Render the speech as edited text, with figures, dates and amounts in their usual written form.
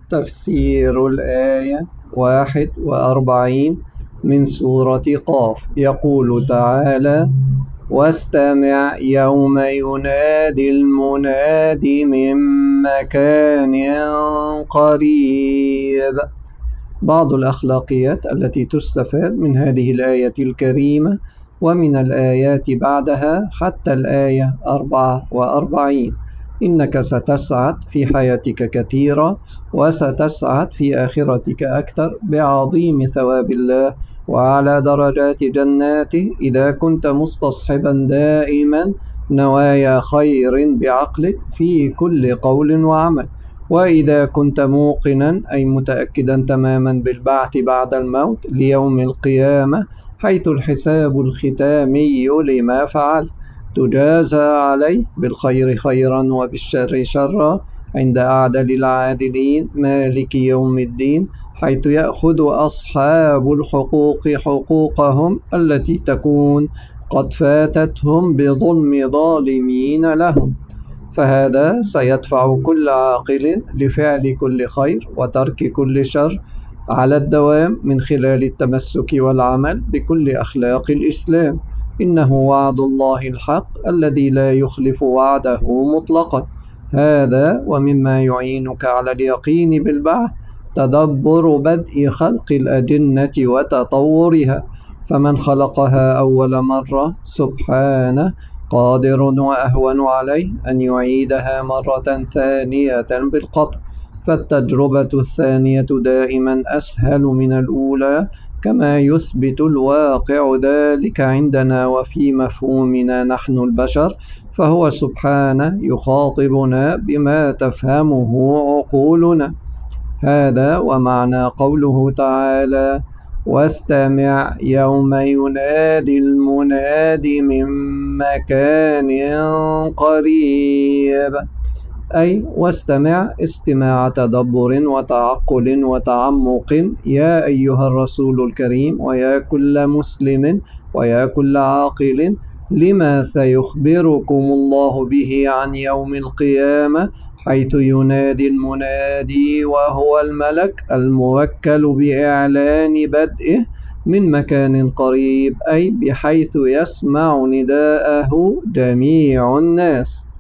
تفسير الآية 41 من سورة قاف. يقول تعالى: واستمع يوم ينادي المناد من مكان قريب. بعض الأخلاقيات التي تستفاد من هذه الآية الكريمة ومن الآيات بعدها حتى الآية 44: إنك ستسعد في حياتك كثيرا، وستسعد في آخرتك أكثر بعظيم ثواب الله وعلى درجات جناته إذا كنت مستصحبا دائما نوايا خير بعقلك في كل قول وعمل، وإذا كنت موقنا أي متأكدا تماما بالبعث بعد الموت ليوم القيامة، حيث الحساب الختامي لما فعلت، تجازى عليه بالخير خيرا وبالشر شرا عند أعدل العادلين مالك يوم الدين، حيث يأخذ أصحاب الحقوق حقوقهم التي تكون قد فاتتهم بظلم ظالمين لهم. فهذا سيدفع كل عاقل لفعل كل خير وترك كل شر على الدوام من خلال التمسك والعمل بكل أخلاق الإسلام. إنه وعد الله الحق الذي لا يخلف وعده مطلقا. هذا ومما يعينك على اليقين بالبعث تدبر بدء خلق الأجنة وتطورها، فمن خلقها أول مرة سبحانه قادر وأهون عليه أن يعيدها مرة ثانية بالقطع، فالتجربة الثانية دائما أسهل من الأولى، كما يثبت الواقع ذلك عندنا وفي مفهومنا نحن البشر، فهو سبحانه يخاطبنا بما تفهمه عقولنا. هذا ومعنى قوله تعالى: واستمع يوم ينادي المناد من مكان قريب، أي واستمع استماع تدبر وتعقل وتعمق يا أيها الرسول الكريم، ويا كل مسلم ويا كل عاقل، لما سيخبركم الله به عن يوم القيامة، حيث ينادي المنادي وهو الملك الموكل بإعلان بدئه من مكان قريب، أي بحيث يسمع نداءه جميع الناس.